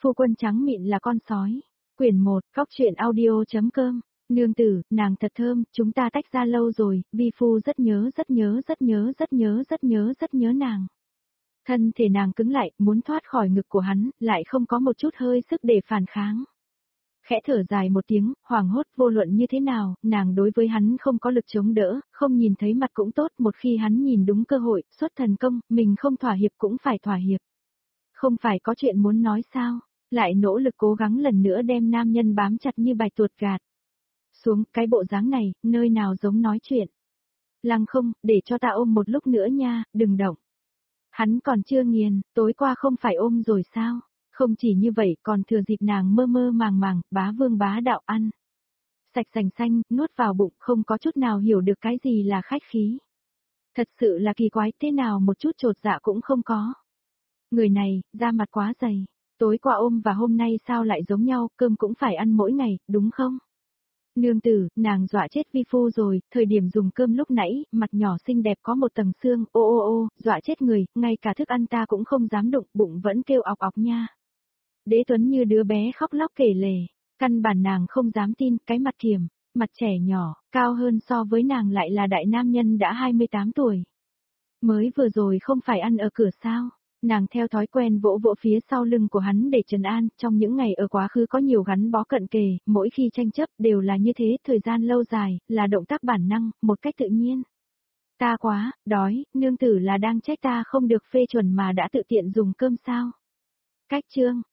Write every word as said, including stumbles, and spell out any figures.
Phu quân trắng mịn là con sói. Quyển một, Cóc truyện audio.com. Nương tử, nàng thật thơm, chúng ta tách ra lâu rồi, vi phu rất nhớ rất nhớ rất nhớ rất nhớ rất nhớ rất nhớ nàng. Thân thể nàng cứng lại, muốn thoát khỏi ngực của hắn, lại không có một chút hơi sức để phản kháng. Khẽ thở dài một tiếng, hoảng hốt vô luận như thế nào, nàng đối với hắn không có lực chống đỡ, không nhìn thấy mặt cũng tốt, một khi hắn nhìn đúng cơ hội, xuất thần công, mình không thỏa hiệp cũng phải thỏa hiệp. Không phải có chuyện muốn nói sao, lại nỗ lực cố gắng lần nữa đem nam nhân bám chặt như bạch tuột gạt. Xuống, cái bộ dáng này, nơi nào giống nói chuyện. Lăng không, để cho ta ôm một lúc nữa nha, đừng động. Hắn còn chưa nghiền, tối qua không phải ôm rồi sao? Không chỉ như vậy còn thừa dịp nàng mơ mơ màng màng, bá vương bá đạo ăn. Sạch sành xanh, nuốt vào bụng, không có chút nào hiểu được cái gì là khách khí. Thật sự là kỳ quái, thế nào một chút trột dạ cũng không có. Người này, da mặt quá dày. Tối qua ôm và hôm nay sao lại giống nhau, cơm cũng phải ăn mỗi ngày, đúng không? Nương tử, nàng dọa chết vi phu rồi, thời điểm dùng cơm lúc nãy, mặt nhỏ xinh đẹp có một tầng xương, ô ô ô, dọa chết người, ngay cả thức ăn ta cũng không dám đụng, bụng vẫn kêu ọc ọc nha. Đế Tuấn như đứa bé khóc lóc kể lể, căn bản nàng không dám tin, cái mặt kiềm, mặt trẻ nhỏ, cao hơn so với nàng lại là đại nam nhân đã hai mươi tám tuổi. Mới vừa rồi không phải ăn ở cửa sao? Nàng theo thói quen vỗ vỗ phía sau lưng của hắn để trấn an, trong những ngày ở quá khứ có nhiều gắn bó cận kề, mỗi khi tranh chấp đều là như thế, thời gian lâu dài, là động tác bản năng, một cách tự nhiên. Ta quá, đói, nương tử là đang trách ta không được phê chuẩn mà đã tự tiện dùng cơm sao? Cách chương,